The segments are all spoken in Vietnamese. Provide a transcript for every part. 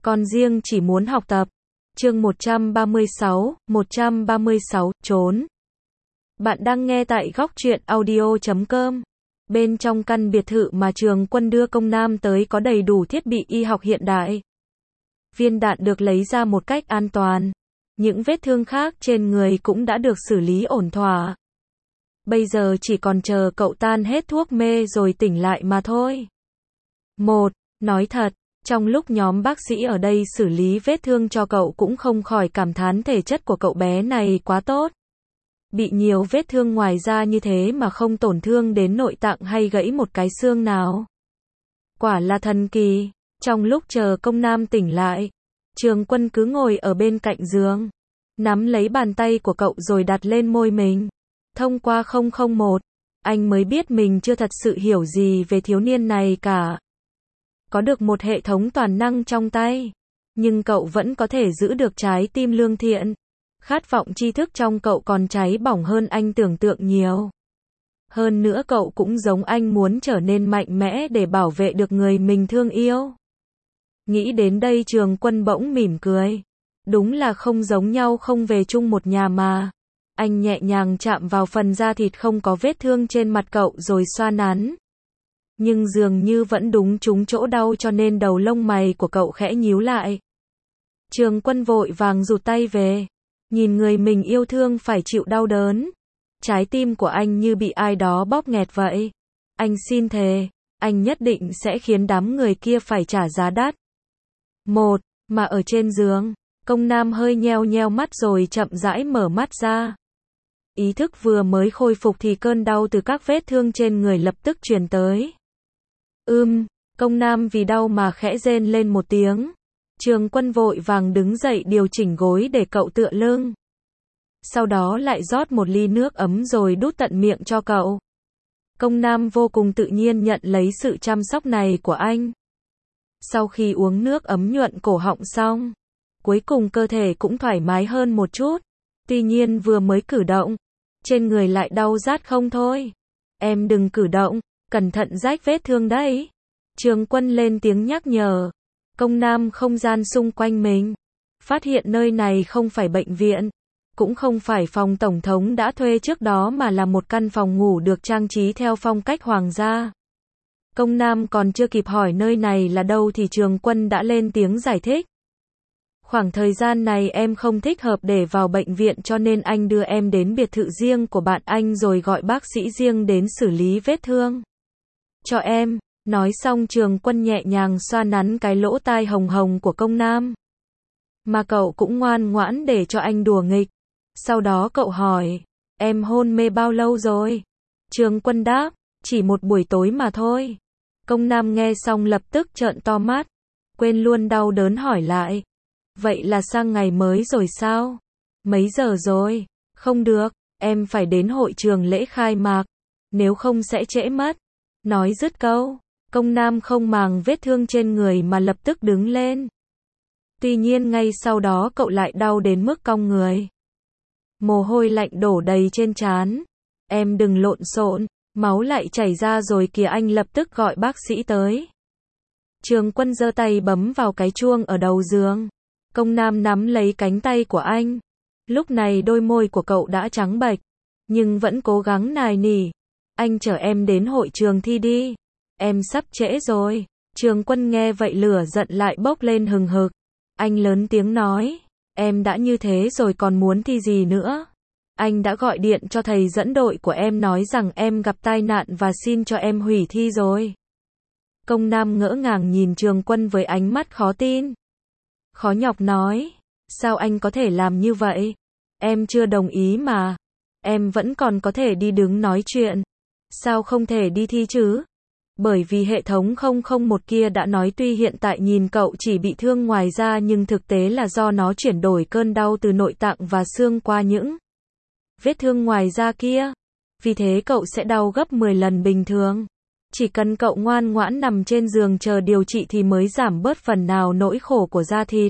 Con riêng chỉ muốn học tập. Chương 136, trốn. Bạn đang nghe tại góc truyện audio.com. Bên trong căn biệt thự mà Trường Quân đưa Công Nam tới có đầy đủ thiết bị y học hiện đại. Viên đạn được lấy ra một cách an toàn. Những vết thương khác trên người cũng đã được xử lý ổn thỏa. Bây giờ chỉ còn chờ cậu tan hết thuốc mê rồi tỉnh lại mà thôi. Nói thật, trong lúc nhóm bác sĩ ở đây xử lý vết thương cho cậu cũng không khỏi cảm thán thể chất của cậu bé này quá tốt. Bị nhiều vết thương ngoài da như thế mà không tổn thương đến nội tạng hay gãy một cái xương nào. Quả là thần kỳ. Trong lúc chờ Công Nam tỉnh lại, Trường Quân cứ ngồi ở bên cạnh giường, nắm lấy bàn tay của cậu rồi đặt lên môi mình. Thông qua 001, anh mới biết mình chưa thật sự hiểu gì về thiếu niên này cả. Có được một hệ thống toàn năng trong tay, nhưng cậu vẫn có thể giữ được trái tim lương thiện. Khát vọng tri thức trong cậu còn cháy bỏng hơn anh tưởng tượng nhiều. Hơn nữa cậu cũng giống anh muốn trở nên mạnh mẽ để bảo vệ được người mình thương yêu. Nghĩ đến đây Trường Quân bỗng mỉm cười. Đúng là không giống nhau, không về chung một nhà mà. Anh nhẹ nhàng chạm vào phần da thịt không có vết thương trên mặt cậu rồi xoa nắn. Nhưng dường như vẫn đúng trúng chỗ đau cho nên đầu lông mày của cậu khẽ nhíu lại. Trường Quân vội vàng rụt tay về. Nhìn người mình yêu thương phải chịu đau đớn. Trái tim của anh như bị ai đó bóp nghẹt vậy. Anh xin thề, anh nhất định sẽ khiến đám người kia phải trả giá đắt. Mà ở trên giường, Công Nam hơi nheo nheo mắt rồi chậm rãi mở mắt ra. Ý thức vừa mới khôi phục thì cơn đau từ các vết thương trên người lập tức truyền tới. Công Nam vì đau mà khẽ rên lên một tiếng. Trường Quân vội vàng đứng dậy điều chỉnh gối để cậu tựa lưng. Sau đó lại rót một ly nước ấm rồi đút tận miệng cho cậu. Công Nam vô cùng tự nhiên nhận lấy sự chăm sóc này của anh. Sau khi uống nước ấm nhuận cổ họng xong, cuối cùng cơ thể cũng thoải mái hơn một chút. Tuy nhiên vừa mới cử động, trên người lại đau rát không thôi. Em đừng cử động, cẩn thận rách vết thương đấy. Trường Quân lên tiếng nhắc nhở. Công Nam không gian xung quanh mình. Phát hiện nơi này không phải bệnh viện, cũng không phải phòng tổng thống đã thuê trước đó mà là một căn phòng ngủ được trang trí theo phong cách hoàng gia. Công Nam còn chưa kịp hỏi nơi này là đâu thì Trường Quân đã lên tiếng giải thích. Khoảng thời gian này em không thích hợp để vào bệnh viện cho nên anh đưa em đến biệt thự riêng của bạn anh rồi gọi bác sĩ riêng đến xử lý vết thương cho em. Nói xong Trường Quân nhẹ nhàng xoa nắn cái lỗ tai hồng hồng của Công Nam. Mà cậu cũng ngoan ngoãn để cho anh đùa nghịch. Sau đó cậu hỏi, em hôn mê bao lâu rồi? Trường Quân đáp, chỉ một buổi tối mà thôi. Công Nam nghe xong lập tức trợn to mắt, quên luôn đau đớn hỏi lại. Vậy là sang ngày mới rồi sao? Mấy giờ rồi? Không được, em phải đến hội trường lễ khai mạc, nếu không sẽ trễ mất. Nói dứt câu, Công Nam không màng vết thương trên người mà lập tức đứng lên. Tuy nhiên ngay sau đó cậu lại đau đến mức cong người. Mồ hôi lạnh đổ đầy trên trán. Em đừng lộn xộn, máu lại chảy ra rồi kìa, anh lập tức gọi bác sĩ tới. Trường Quân giơ tay bấm vào cái chuông ở đầu giường. Công Nam nắm lấy cánh tay của anh. Lúc này đôi môi của cậu đã trắng bệch, nhưng vẫn cố gắng nài nỉ. Anh chở em đến hội trường thi đi. Em sắp trễ rồi. Trường Quân nghe vậy lửa giận lại bốc lên hừng hực. Anh lớn tiếng nói, em đã như thế rồi còn muốn thi gì nữa? Anh đã gọi điện cho thầy dẫn đội của em nói rằng em gặp tai nạn và xin cho em hủy thi rồi. Công Nam ngỡ ngàng nhìn Trường Quân với ánh mắt khó tin. Khó nhọc nói, sao anh có thể làm như vậy? Em chưa đồng ý mà. Em vẫn còn có thể đi đứng nói chuyện. Sao không thể đi thi chứ? Bởi vì hệ thống 001 kia đã nói tuy hiện tại nhìn cậu chỉ bị thương ngoài da nhưng thực tế là do nó chuyển đổi cơn đau từ nội tạng và xương qua những vết thương ngoài da kia. Vì thế cậu sẽ đau gấp 10 lần bình thường. Chỉ cần cậu ngoan ngoãn nằm trên giường chờ điều trị thì mới giảm bớt phần nào nỗi khổ của da thịt.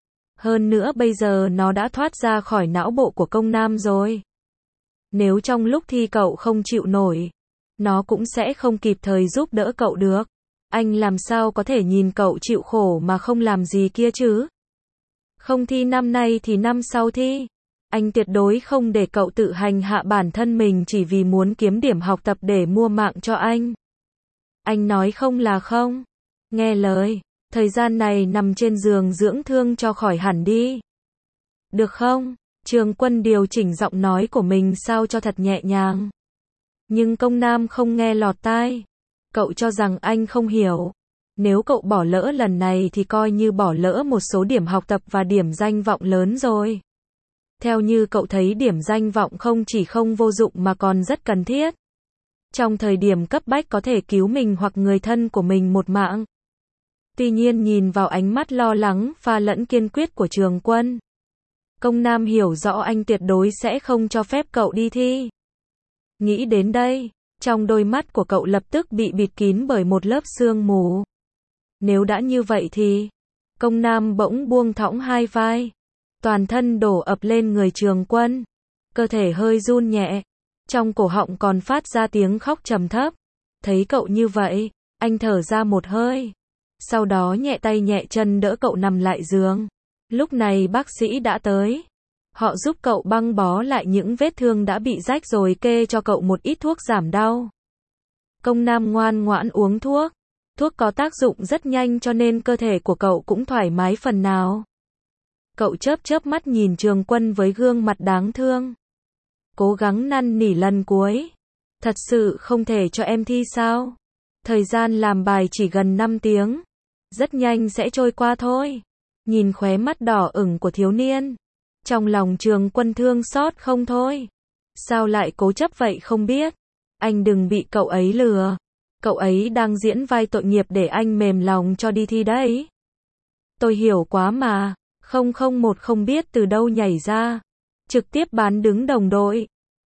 Hơn nữa bây giờ nó đã thoát ra khỏi não bộ của Công Nam rồi. Nếu trong lúc thi cậu không chịu nổi, nó cũng sẽ không kịp thời giúp đỡ cậu được. Anh làm sao có thể nhìn cậu chịu khổ mà không làm gì kia chứ? Không thi năm nay thì năm sau thi. Anh tuyệt đối không để cậu tự hành hạ bản thân mình chỉ vì muốn kiếm điểm học tập để mua mạng cho anh. Anh nói không là không. Nghe lời, thời gian này nằm trên giường dưỡng thương cho khỏi hẳn đi. Được không? Trường Quân điều chỉnh giọng nói của mình sao cho thật nhẹ nhàng. Nhưng Công Nam không nghe lọt tai. Cậu cho rằng anh không hiểu. Nếu cậu bỏ lỡ lần này thì coi như bỏ lỡ một số điểm học tập và điểm danh vọng lớn rồi. Theo như cậu thấy điểm danh vọng không chỉ không vô dụng mà còn rất cần thiết. Trong thời điểm cấp bách có thể cứu mình hoặc người thân của mình một mạng. Tuy nhiên nhìn vào ánh mắt lo lắng pha lẫn kiên quyết của Trường Quân, Công Nam hiểu rõ anh tuyệt đối sẽ không cho phép cậu đi thi. Nghĩ đến đây, trong đôi mắt của cậu lập tức bị bịt kín bởi một lớp sương mù. Nếu đã như vậy thì, Công Nam bỗng buông thõng hai vai, toàn thân đổ ập lên người Trường Quân, cơ thể hơi run nhẹ, trong cổ họng còn phát ra tiếng khóc trầm thấp. Thấy cậu như vậy, anh thở ra một hơi, sau đó nhẹ tay nhẹ chân đỡ cậu nằm lại giường. Lúc này bác sĩ đã tới. Họ giúp cậu băng bó lại những vết thương đã bị rách rồi kê cho cậu một ít thuốc giảm đau. Công Nam ngoan ngoãn uống thuốc. Thuốc có tác dụng rất nhanh cho nên cơ thể của cậu cũng thoải mái phần nào. Cậu chớp chớp mắt nhìn Trường Quân với gương mặt đáng thương. Cố gắng năn nỉ lần cuối. Thật sự không thể cho em thi sao? Thời gian làm bài chỉ gần 5 tiếng. Rất nhanh sẽ trôi qua thôi. Nhìn khóe mắt đỏ ửng của thiếu niên, trong lòng Trường Quân thương xót không thôi. Sao lại cố chấp vậy không biết? Anh đừng bị cậu ấy lừa. Cậu ấy đang diễn vai tội nghiệp để anh mềm lòng cho đi thi đấy. Tôi hiểu quá mà. 001 không biết từ đâu nhảy ra. Trực tiếp bán đứng đồng đội.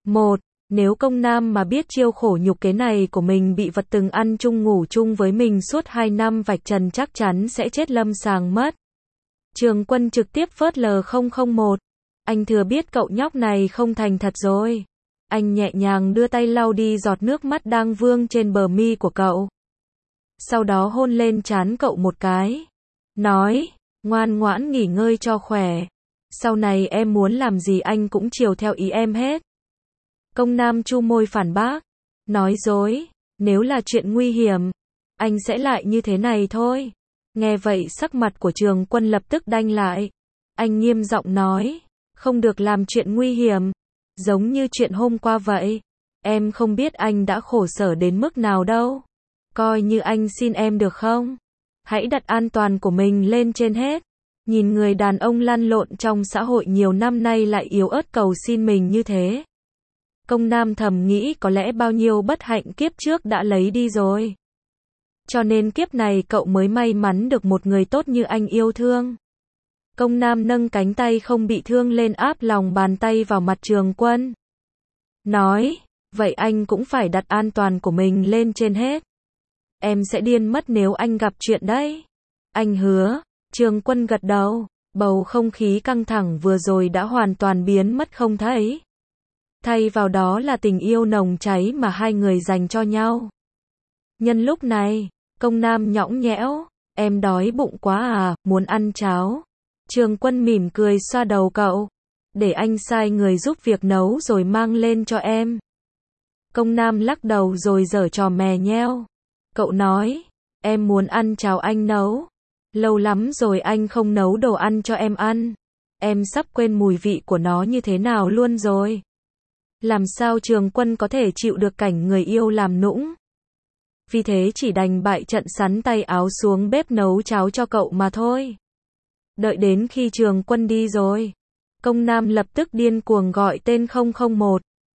Nếu Công Nam mà biết chiêu khổ nhục kế này của mình bị vật từng ăn chung ngủ chung với mình suốt 2 năm vạch trần chắc chắn sẽ chết lâm sàng mất. Trường Quân trực tiếp phớt lờ 001. Anh thừa biết cậu nhóc này không thành thật rồi. Anh nhẹ nhàng đưa tay lau đi giọt nước mắt đang vương trên bờ mi của cậu. Sau đó hôn lên trán cậu một cái. Nói, ngoan ngoãn nghỉ ngơi cho khỏe. Sau này em muốn làm gì anh cũng chiều theo ý em hết. Công Nam chu môi phản bác. Nói dối, nếu là chuyện nguy hiểm, anh sẽ lại như thế này thôi. Nghe vậy sắc mặt của Trường Quân lập tức đanh lại. Anh nghiêm giọng nói, không được làm chuyện nguy hiểm. Giống như chuyện hôm qua vậy. Em không biết anh đã khổ sở đến mức nào đâu. Coi như anh xin em được không? Hãy đặt an toàn của mình lên trên hết. Nhìn người đàn ông lăn lộn trong xã hội nhiều năm nay lại yếu ớt cầu xin mình như thế. Công Nam thầm nghĩ có lẽ bao nhiêu bất hạnh kiếp trước đã lấy đi rồi. Cho nên kiếp này cậu mới may mắn được một người tốt như anh yêu thương. Công Nam nâng cánh tay không bị thương lên áp lòng bàn tay vào mặt Trường Quân. Nói, vậy anh cũng phải đặt an toàn của mình lên trên hết. Em sẽ điên mất nếu anh gặp chuyện đấy. Anh hứa. Trường Quân gật đầu. Bầu không khí căng thẳng vừa rồi đã hoàn toàn biến mất không thấy. Thay vào đó là tình yêu nồng cháy mà hai người dành cho nhau. Nhân lúc này, Công Nam nhõng nhẽo. Em đói bụng quá à, muốn ăn cháo. Trường Quân mỉm cười xoa đầu cậu. Để anh sai người giúp việc nấu rồi mang lên cho em. Công Nam lắc đầu rồi giở trò mè nheo. Cậu nói, em muốn ăn cháo anh nấu. Lâu lắm rồi anh không nấu đồ ăn cho em ăn. Em sắp quên mùi vị của nó như thế nào luôn rồi. Làm sao Trường Quân có thể chịu được cảnh người yêu làm nũng. Vì thế chỉ đành bại trận sắn tay áo xuống bếp nấu cháo cho cậu mà thôi. Đợi đến khi Trường Quân đi rồi, Công Nam lập tức điên cuồng gọi tên 001.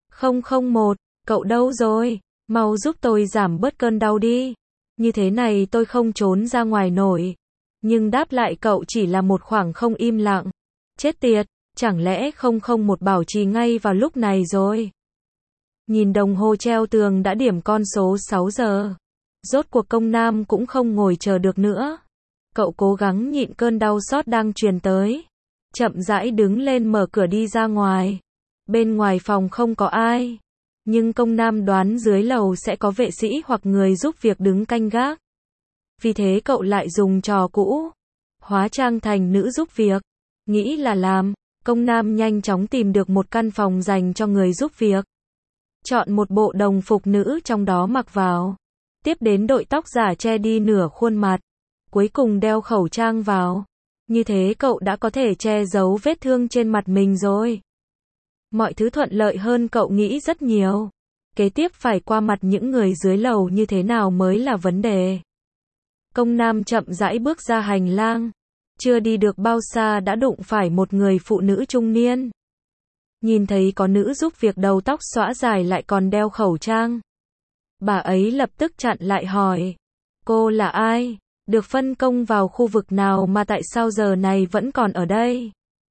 001, cậu đâu rồi? Mau giúp tôi giảm bớt cơn đau đi. Như thế này tôi không trốn ra ngoài nổi. Nhưng đáp lại cậu chỉ là một khoảng không im lặng. Chết tiệt, chẳng lẽ 001 bảo trì ngay vào lúc này rồi? Nhìn đồng hồ treo tường đã điểm con số 6 giờ. Rốt cuộc Công Nam cũng không ngồi chờ được nữa. Cậu cố gắng nhịn cơn đau xót đang truyền tới. Chậm rãi đứng lên mở cửa đi ra ngoài. Bên ngoài phòng không có ai. Nhưng Công Nam đoán dưới lầu sẽ có vệ sĩ hoặc người giúp việc đứng canh gác. Vì thế cậu lại dùng trò cũ, hóa trang thành nữ giúp việc. Nghĩ là làm, công nam nhanh chóng tìm được một căn phòng dành cho người giúp việc. Chọn một bộ đồng phục nữ trong đó mặc vào. Tiếp đến đội tóc giả che đi nửa khuôn mặt. Cuối cùng đeo khẩu trang vào. Như thế cậu đã có thể che giấu vết thương trên mặt mình rồi. Mọi thứ thuận lợi hơn cậu nghĩ rất nhiều. Kế tiếp phải qua mặt những người dưới lầu như thế nào mới là vấn đề. Công nam chậm rãi bước ra hành lang. Chưa đi được bao xa đã đụng phải một người phụ nữ trung niên. Nhìn thấy có nữ giúp việc đầu tóc xõa dài lại còn đeo khẩu trang. Bà ấy lập tức chặn lại hỏi. Cô là ai? Được phân công vào khu vực nào mà tại sao giờ này vẫn còn ở đây?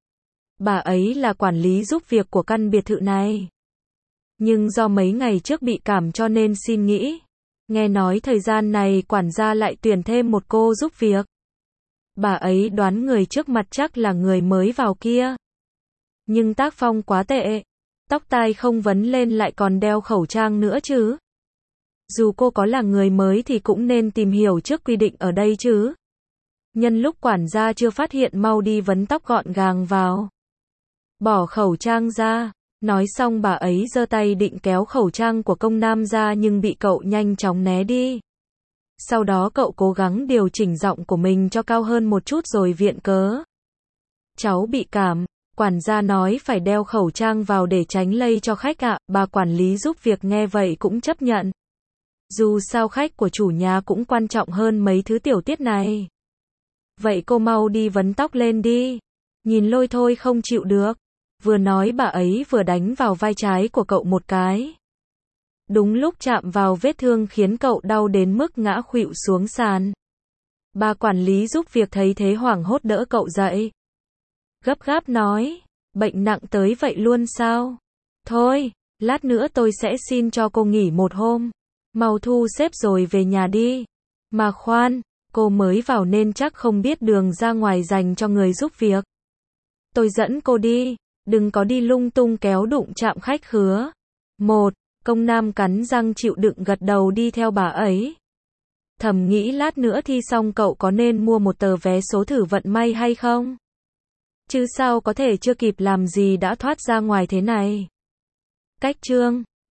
Bà ấy là quản lý giúp việc của căn biệt thự này. Nhưng do mấy ngày trước bị cảm cho nên xin nghỉ. Nghe nói thời gian này quản gia lại tuyển thêm một cô giúp việc. Bà ấy đoán người trước mặt chắc là người mới vào kia. Nhưng tác phong quá tệ. Tóc tai không vấn lên lại còn đeo khẩu trang nữa chứ. Dù cô có là người mới thì cũng nên tìm hiểu trước quy định ở đây chứ. Nhân lúc quản gia chưa phát hiện mau đi vấn tóc gọn gàng vào. Bỏ khẩu trang ra. Nói xong bà ấy giơ tay định kéo khẩu trang của công nam ra nhưng bị cậu nhanh chóng né đi. Sau đó cậu cố gắng điều chỉnh giọng của mình cho cao hơn một chút rồi viện cớ. Cháu bị cảm, quản gia nói phải đeo khẩu trang vào để tránh lây cho khách ạ. Bà quản lý giúp việc nghe vậy cũng chấp nhận. Dù sao khách của chủ nhà cũng quan trọng hơn mấy thứ tiểu tiết này. Vậy cô mau đi vấn tóc lên đi. Nhìn Lôi thôi không chịu được. Vừa nói bà ấy vừa đánh vào vai trái của cậu một cái. Đúng lúc chạm vào vết thương khiến cậu đau đến mức ngã khuỵu xuống sàn. Bà quản lý giúp việc thấy thế hoảng hốt đỡ cậu dậy. Gấp gáp nói, bệnh nặng tới vậy luôn sao? Thôi, lát nữa tôi sẽ xin cho cô nghỉ một hôm. Mau thu xếp rồi về nhà đi. Mà khoan, cô mới vào nên chắc không biết đường ra ngoài dành cho người giúp việc. Tôi dẫn cô đi, đừng có đi lung tung kéo đụng chạm khách khứa. Công nam cắn răng chịu đựng gật đầu đi theo bà ấy. Thầm nghĩ lát nữa thi xong cậu có nên mua một tờ vé số thử vận may hay không? Chứ sao có thể chưa kịp làm gì đã thoát ra ngoài thế này. Cách chương